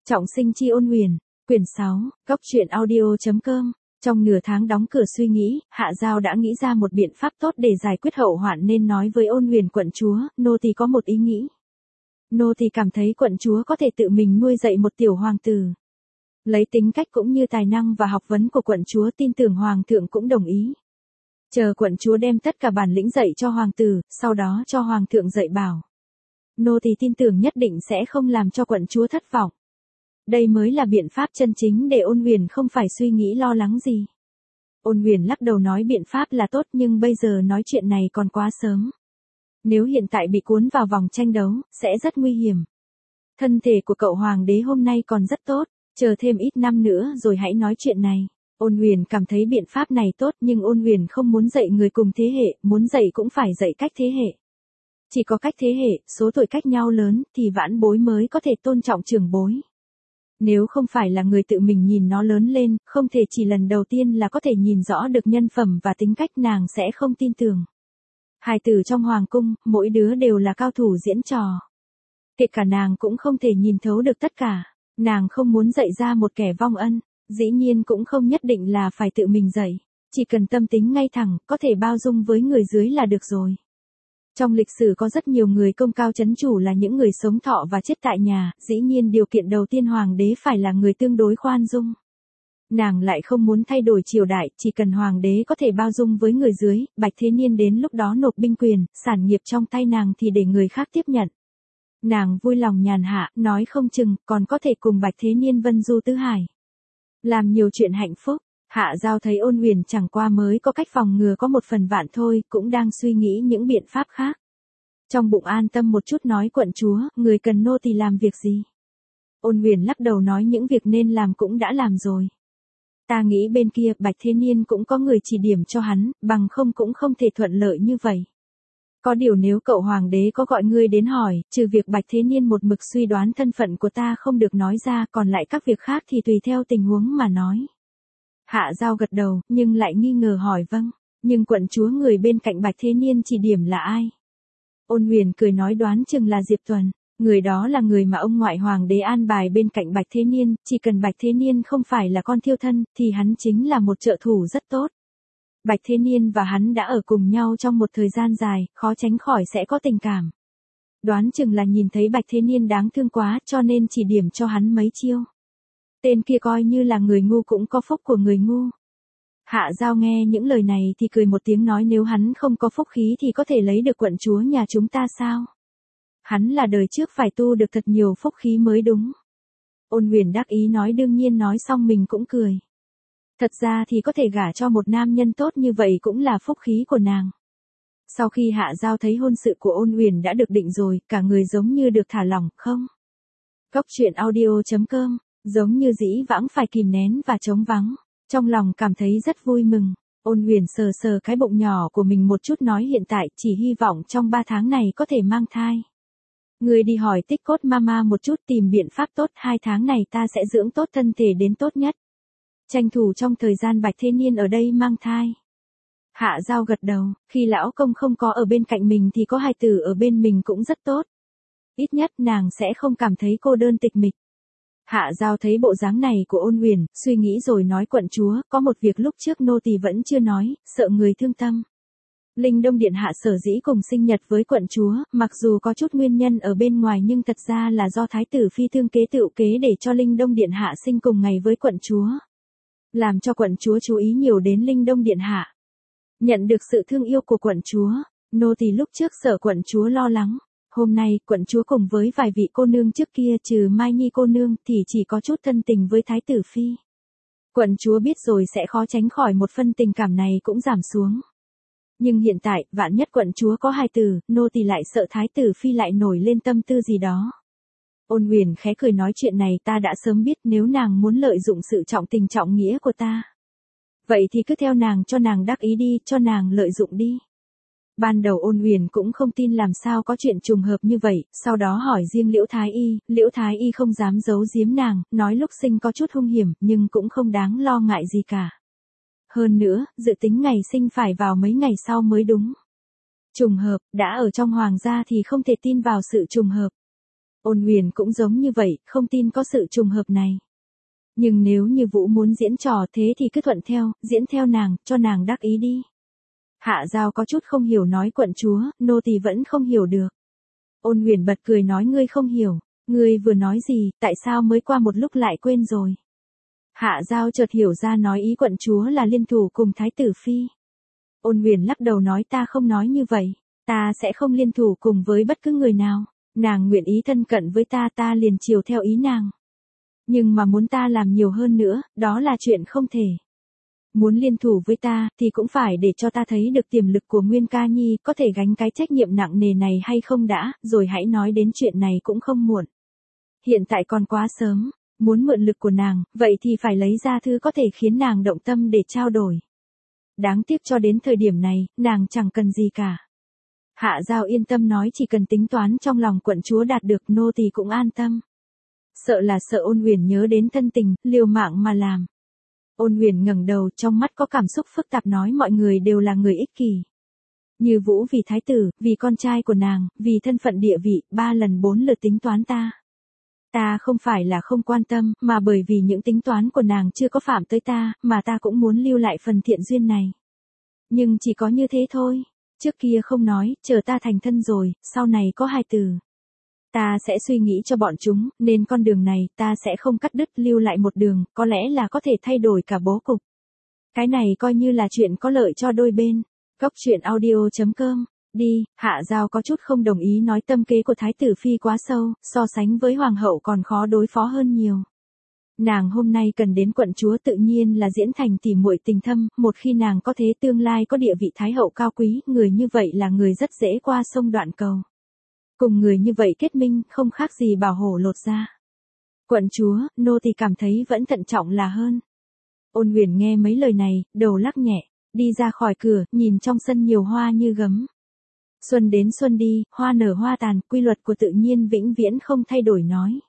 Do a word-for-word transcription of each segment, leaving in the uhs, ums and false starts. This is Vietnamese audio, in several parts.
Trọng sinh chi ôn huyền, quyển sáu, góc truyện audio.com. Trong nửa tháng đóng cửa suy nghĩ, Hạ Giao đã nghĩ ra một biện pháp tốt để giải quyết hậu hoạn nên nói với ôn huyền quận chúa, nô tỳ có một ý nghĩ. Nô tỳ cảm thấy quận chúa có thể tự mình nuôi dạy một tiểu hoàng tử. Lấy tính cách cũng như tài năng và học vấn của quận chúa tin tưởng hoàng thượng cũng đồng ý. Chờ quận chúa đem tất cả bản lĩnh dạy cho hoàng tử, sau đó cho hoàng thượng dạy bảo. Nô tỳ tin tưởng nhất định sẽ không làm cho quận chúa thất vọng. Đây mới là biện pháp chân chính để ôn huyền không phải suy nghĩ lo lắng gì. Ôn huyền lắc đầu nói biện pháp là tốt nhưng bây giờ nói chuyện này còn quá sớm. Nếu hiện tại bị cuốn vào vòng tranh đấu, sẽ rất nguy hiểm. Thân thể của cậu hoàng đế hôm nay còn rất tốt, chờ thêm ít năm nữa rồi hãy nói chuyện này. Ôn huyền cảm thấy biện pháp này tốt nhưng ôn huyền không muốn dạy người cùng thế hệ, muốn dạy cũng phải dạy cách thế hệ. Chỉ có cách thế hệ, số tuổi cách nhau lớn, thì vãn bối mới có thể tôn trọng trưởng bối. Nếu không phải là người tự mình nhìn nó lớn lên, không thể chỉ lần đầu tiên là có thể nhìn rõ được nhân phẩm và tính cách nàng sẽ không tin tưởng. Hài tử trong hoàng cung, mỗi đứa đều là cao thủ diễn trò. Kể cả nàng cũng không thể nhìn thấu được tất cả. Nàng không muốn dạy ra một kẻ vong ân, dĩ nhiên cũng không nhất định là phải tự mình dạy. Chỉ cần tâm tính ngay thẳng, có thể bao dung với người dưới là được rồi. Trong lịch sử có rất nhiều người công cao chấn chủ là những người sống thọ và chết tại nhà, dĩ nhiên điều kiện đầu tiên hoàng đế phải là người tương đối khoan dung. Nàng lại không muốn thay đổi triều đại, chỉ cần hoàng đế có thể bao dung với người dưới, Bạch Thế Niên đến lúc đó nộp binh quyền, sản nghiệp trong tay nàng thì để người khác tiếp nhận. Nàng vui lòng nhàn hạ, nói không chừng, còn có thể cùng Bạch Thế Niên vân du tứ hải. Làm nhiều chuyện hạnh phúc. Hạ Giao thấy ôn huyền chẳng qua mới có cách phòng ngừa có một phần vạn thôi, cũng đang suy nghĩ những biện pháp khác. Trong bụng an tâm một chút nói quận chúa, người cần nô tỳ làm việc gì? Ôn huyền lắc đầu nói những việc nên làm cũng đã làm rồi. Ta nghĩ bên kia Bạch Thế Niên cũng có người chỉ điểm cho hắn, bằng không cũng không thể thuận lợi như vậy. Có điều nếu cậu hoàng đế có gọi ngươi đến hỏi, trừ việc Bạch Thế Niên một mực suy đoán thân phận của ta không được nói ra, còn lại các việc khác thì tùy theo tình huống mà nói. Hạ Giao gật đầu, nhưng lại nghi ngờ hỏi vâng, nhưng quận chúa người bên cạnh Bạch Thế Niên chỉ điểm là ai? Ôn huyền cười nói đoán chừng là Diệp Tuần, người đó là người mà ông ngoại hoàng đế an bài bên cạnh Bạch Thế Niên, chỉ cần Bạch Thế Niên không phải là con thiêu thân, thì hắn chính là một trợ thủ rất tốt. Bạch Thế Niên và hắn đã ở cùng nhau trong một thời gian dài, khó tránh khỏi sẽ có tình cảm. Đoán chừng là nhìn thấy Bạch Thế Niên đáng thương quá cho nên chỉ điểm cho hắn mấy chiêu. Tên kia coi như là người ngu cũng có phúc của người ngu. Hạ Giao nghe những lời này thì cười một tiếng nói nếu hắn không có phúc khí thì có thể lấy được quận chúa nhà chúng ta sao? Hắn là đời trước phải tu được thật nhiều phúc khí mới đúng. Ôn huyền đắc ý nói đương nhiên nói xong mình cũng cười. Thật ra thì có thể gả cho một nam nhân tốt như vậy cũng là phúc khí của nàng. Sau khi Hạ Giao thấy hôn sự của ôn huyền đã được định rồi, cả người giống như được thả lỏng, không? Góc truyện audio.com. Giống như dĩ vãng phải kìm nén và trống vắng. Trong lòng cảm thấy rất vui mừng. Ôn huyền sờ sờ cái bụng nhỏ của mình một chút nói hiện tại chỉ hy vọng trong ba tháng này có thể mang thai. Người đi hỏi tích cốt mama một chút tìm biện pháp tốt hai tháng này ta sẽ dưỡng tốt thân thể đến tốt nhất. Tranh thủ trong thời gian Bạch Thế Niên ở đây mang thai. Hạ Giao gật đầu, khi lão công không có ở bên cạnh mình thì có hài tử ở bên mình cũng rất tốt. Ít nhất nàng sẽ không cảm thấy cô đơn tịch mịch. Hạ Giao thấy bộ dáng này của ôn huyền, suy nghĩ rồi nói quận chúa, có một việc lúc trước nô tỳ vẫn chưa nói, sợ người thương tâm. Linh Đông Điện Hạ sở dĩ cùng sinh nhật với quận chúa, mặc dù có chút nguyên nhân ở bên ngoài nhưng thật ra là do Thái tử Phi thương kế tựu kế để cho Linh Đông Điện Hạ sinh cùng ngày với quận chúa. Làm cho quận chúa chú ý nhiều đến Linh Đông Điện Hạ. Nhận được sự thương yêu của quận chúa, nô tỳ lúc trước sợ quận chúa lo lắng. Hôm nay, quận chúa cùng với vài vị cô nương trước kia trừ Mai Nhi cô nương thì chỉ có chút thân tình với Thái tử Phi. Quận chúa biết rồi sẽ khó tránh khỏi một phân tình cảm này cũng giảm xuống. Nhưng hiện tại, vạn nhất quận chúa có hài tử, nô tỳ lại sợ Thái tử Phi lại nổi lên tâm tư gì đó. Ôn huyền khẽ cười nói chuyện này ta đã sớm biết nếu nàng muốn lợi dụng sự trọng tình trọng nghĩa của ta. Vậy thì cứ theo nàng cho nàng đắc ý đi, cho nàng lợi dụng đi. Ban đầu ôn huyền cũng không tin làm sao có chuyện trùng hợp như vậy, sau đó hỏi riêng Liễu Thái Y, Liễu Thái Y không dám giấu giếm nàng, nói lúc sinh có chút hung hiểm, nhưng cũng không đáng lo ngại gì cả. Hơn nữa, dự tính ngày sinh phải vào mấy ngày sau mới đúng. Trùng hợp, đã ở trong hoàng gia thì không thể tin vào sự trùng hợp. Ôn Huyền cũng giống như vậy, không tin có sự trùng hợp này. Nhưng nếu như Vũ muốn diễn trò thế thì cứ thuận theo, diễn theo nàng, cho nàng đắc ý đi. Hạ Giao có chút không hiểu nói quận chúa, nô tỳ vẫn không hiểu được. Ôn Huyền bật cười nói ngươi không hiểu, ngươi vừa nói gì, tại sao mới qua một lúc lại quên rồi. Hạ Giao chợt hiểu ra nói ý quận chúa là liên thủ cùng Thái tử Phi. Ôn Huyền lắc đầu nói ta không nói như vậy, ta sẽ không liên thủ cùng với bất cứ người nào, nàng nguyện ý thân cận với ta ta liền chiều theo ý nàng. Nhưng mà muốn ta làm nhiều hơn nữa, đó là chuyện không thể. Muốn liên thủ với ta, thì cũng phải để cho ta thấy được tiềm lực của Nguyên Ca Nhi, có thể gánh cái trách nhiệm nặng nề này hay không đã, rồi hãy nói đến chuyện này cũng không muộn. Hiện tại còn quá sớm, muốn mượn lực của nàng, vậy thì phải lấy ra thứ có thể khiến nàng động tâm để trao đổi. Đáng tiếc cho đến thời điểm này, nàng chẳng cần gì cả. Hạ Giao yên tâm nói chỉ cần tính toán trong lòng quận chúa đạt được nô tỳ cũng an tâm. Sợ là sợ Ôn Huyền nhớ đến thân tình, liều mạng mà làm. Ôn Huyền ngẩng đầu trong mắt có cảm xúc phức tạp nói mọi người đều là người ích kỷ. Như Vũ vì thái tử, vì con trai của nàng, vì thân phận địa vị, ba lần bốn lượt tính toán ta. Ta không phải là không quan tâm, mà bởi vì những tính toán của nàng chưa có phạm tới ta, mà ta cũng muốn lưu lại phần thiện duyên này. Nhưng chỉ có như thế thôi. Trước kia không nói, chờ ta thành thân rồi, sau này có hai từ. Ta sẽ suy nghĩ cho bọn chúng, nên con đường này ta sẽ không cắt đứt lưu lại một đường, có lẽ là có thể thay đổi cả bố cục. Cái này coi như là chuyện có lợi cho đôi bên. Góc truyện audio chấm com. Đi, Hạ Giao có chút không đồng ý nói tâm kế của Thái tử Phi quá sâu, so sánh với Hoàng hậu còn khó đối phó hơn nhiều. Nàng hôm nay cần đến quận chúa tự nhiên là diễn thành tỉ muội tình thâm, một khi nàng có thế tương lai có địa vị Thái hậu cao quý, người như vậy là người rất dễ qua sông đoạn cầu. Cùng người như vậy kết minh không khác gì bảo hổ lột ra. Quận chúa, nô tỳ cảm thấy vẫn thận trọng là hơn. Ôn Huyền nghe mấy lời này, đầu lắc nhẹ, đi ra khỏi cửa, nhìn trong sân nhiều hoa như gấm. Xuân đến xuân đi, hoa nở hoa tàn, quy luật của tự nhiên vĩnh viễn không thay đổi nói.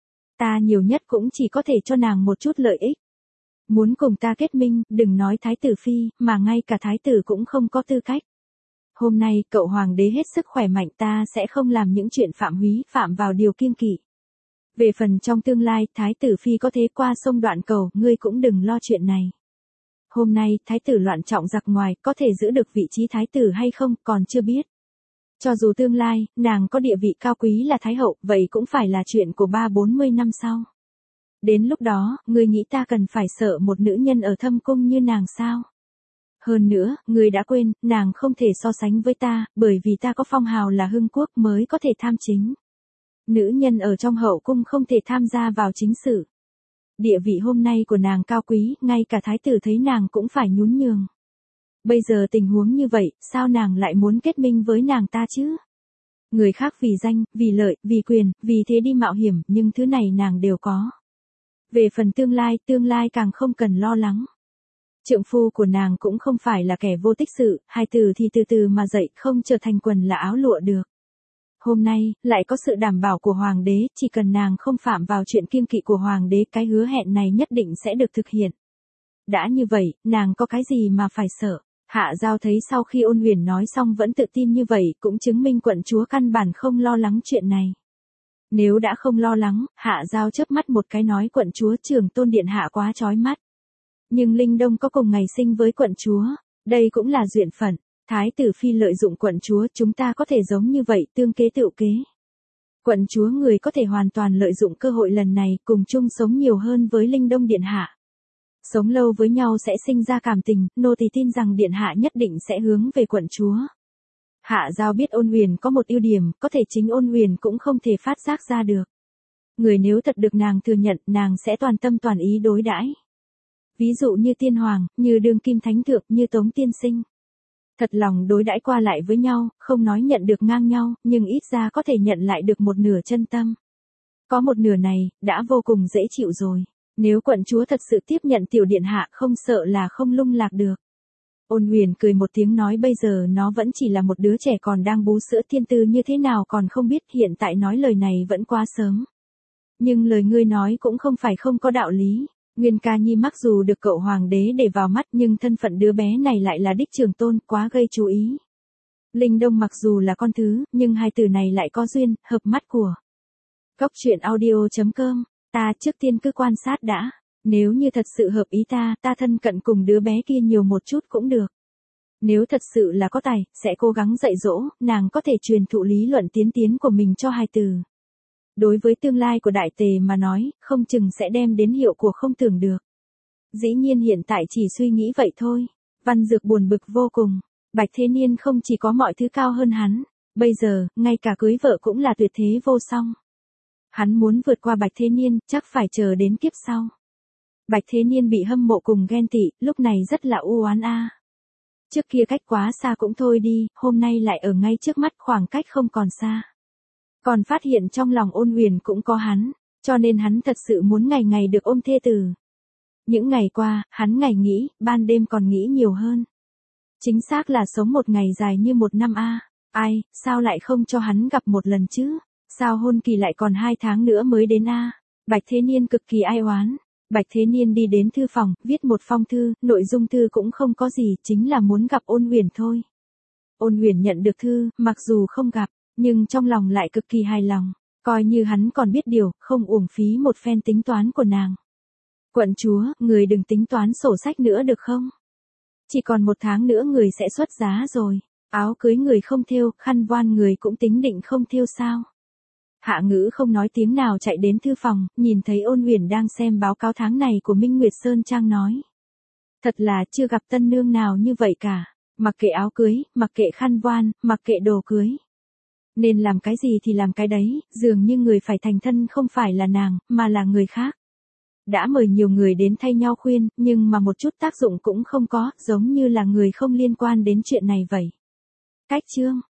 Ta nhiều nhất cũng chỉ có thể cho nàng một chút lợi ích. Muốn cùng ta kết minh, đừng nói Thái tử Phi, mà ngay cả Thái tử cũng không có tư cách. Hôm nay, cậu hoàng đế hết sức khỏe mạnh ta sẽ không làm những chuyện phạm húy, phạm vào điều kiêng kỵ. Về phần trong tương lai, Thái tử Phi có thế qua sông đoạn cầu, ngươi cũng đừng lo chuyện này. Hôm nay, Thái tử loạn trọng giặc ngoài, có thể giữ được vị trí Thái tử hay không, còn chưa biết. Cho dù tương lai, nàng có địa vị cao quý là Thái hậu, vậy cũng phải là chuyện của ba bốn mươi năm sau. Đến lúc đó, ngươi nghĩ ta cần phải sợ một nữ nhân ở thâm cung như nàng sao? Hơn nữa, ngươi đã quên, nàng không thể so sánh với ta, bởi vì ta có phong hào là hưng quốc mới có thể tham chính. Nữ nhân ở trong hậu cung không thể tham gia vào chính sự. Địa vị hôm nay của nàng cao quý, ngay cả thái tử thấy nàng cũng phải nhún nhường. Bây giờ tình huống như vậy, sao nàng lại muốn kết minh với nàng ta chứ? Người khác vì danh, vì lợi, vì quyền, vì thế đi mạo hiểm, nhưng thứ này nàng đều có. Về phần tương lai, tương lai càng không cần lo lắng. Trượng phu của nàng cũng không phải là kẻ vô tích sự, hai từ thì từ từ mà dậy, không trở thành quần là áo lụa được. Hôm nay, lại có sự đảm bảo của hoàng đế, chỉ cần nàng không phạm vào chuyện kiêng kỵ của hoàng đế, cái hứa hẹn này nhất định sẽ được thực hiện. Đã như vậy, nàng có cái gì mà phải sợ? Hạ Giao thấy sau khi Ôn Huyền nói xong vẫn tự tin như vậy, cũng chứng minh quận chúa căn bản không lo lắng chuyện này. Nếu đã không lo lắng, Hạ Giao chớp mắt một cái nói quận chúa Trường Tôn điện hạ quá chói mắt. Nhưng Linh Đông có cùng ngày sinh với quận chúa, đây cũng là duyên phận. Thái tử Phi lợi dụng quận chúa, chúng ta có thể giống như vậy, tương kế tựu kế. Quận chúa người có thể hoàn toàn lợi dụng cơ hội lần này, cùng chung sống nhiều hơn với Linh Đông điện hạ. Sống lâu với nhau sẽ sinh ra cảm tình, nô tỳ tin rằng điện hạ nhất định sẽ hướng về quận chúa. Hạ Giao biết Ôn Huyền có một ưu điểm, có thể chính Ôn Huyền cũng không thể phát giác ra được. Người nếu thật được nàng thừa nhận, nàng sẽ toàn tâm toàn ý đối đãi. Ví dụ như tiên hoàng, như đương kim thánh thượng, như tống tiên sinh. Thật lòng đối đãi qua lại với nhau, không nói nhận được ngang nhau, nhưng ít ra có thể nhận lại được một nửa chân tâm. Có một nửa này, đã vô cùng dễ chịu rồi. Nếu quận chúa thật sự tiếp nhận tiểu điện hạ, không sợ là không lung lạc được. Ôn Huyền cười một tiếng nói bây giờ nó vẫn chỉ là một đứa trẻ còn đang bú sữa, thiên tư như thế nào còn không biết, hiện tại nói lời này vẫn quá sớm. Nhưng lời ngươi nói cũng không phải không có đạo lý. Nguyên Ca Nhi mặc dù được cậu hoàng đế để vào mắt, nhưng thân phận đứa bé này lại là đích Trường Tôn, quá gây chú ý. Linh Đông mặc dù là con thứ, nhưng hai từ này lại có duyên, hợp mắt của. Góc truyện audio chấm com, ta trước tiên cứ quan sát đã. Nếu như thật sự hợp ý ta, ta thân cận cùng đứa bé kia nhiều một chút cũng được. Nếu thật sự là có tài, sẽ cố gắng dạy dỗ, nàng có thể truyền thụ lý luận tiến tiến của mình cho hài tử. Đối với tương lai của đại tề mà nói, không chừng sẽ đem đến hiệu quả không tưởng được. Dĩ nhiên hiện tại chỉ suy nghĩ vậy thôi. Văn Dược buồn bực vô cùng. Bạch Thế Niên không chỉ có mọi thứ cao hơn hắn, bây giờ, ngay cả cưới vợ cũng là tuyệt thế vô song. Hắn muốn vượt qua Bạch Thế Niên, chắc phải chờ đến kiếp sau. Bạch Thế Niên bị hâm mộ cùng ghen tị, lúc này rất là u oán a. Trước kia cách quá xa cũng thôi đi, hôm nay lại ở ngay trước mắt, khoảng cách không còn xa. Còn phát hiện trong lòng Ôn Huyền cũng có hắn, cho nên hắn thật sự muốn ngày ngày được ôm thê tử. Những ngày qua, hắn ngày nghĩ, ban đêm còn nghĩ nhiều hơn. Chính xác là sống một ngày dài như một năm a. Ai, sao lại không cho hắn gặp một lần chứ? Sao hôn kỳ lại còn hai tháng nữa mới đến a? Bạch Thế Niên cực kỳ ai oán. Bạch Thế Niên đi đến thư phòng, viết một phong thư, nội dung thư cũng không có gì, chính là muốn gặp Ôn Huyền thôi. Ôn Huyền nhận được thư, mặc dù không gặp, nhưng trong lòng lại cực kỳ hài lòng, coi như hắn còn biết điều, không uổng phí một phen tính toán của nàng. Quận chúa, người đừng tính toán sổ sách nữa được không? Chỉ còn một tháng nữa người sẽ xuất giá rồi, áo cưới người không thêu, khăn voan người cũng tính định không thêu sao? Hạ Ngữ không nói tiếng nào chạy đến thư phòng, nhìn thấy Ôn Huyền đang xem báo cáo tháng này của Minh Nguyệt Sơn Trang nói. Thật là chưa gặp tân nương nào như vậy cả, mặc kệ áo cưới, mặc kệ khăn voan, mặc kệ đồ cưới. Nên làm cái gì thì làm cái đấy, dường như người phải thành thân không phải là nàng, mà là người khác. Đã mời nhiều người đến thay nhau khuyên, nhưng mà một chút tác dụng cũng không có, giống như là người không liên quan đến chuyện này vậy. Cách chương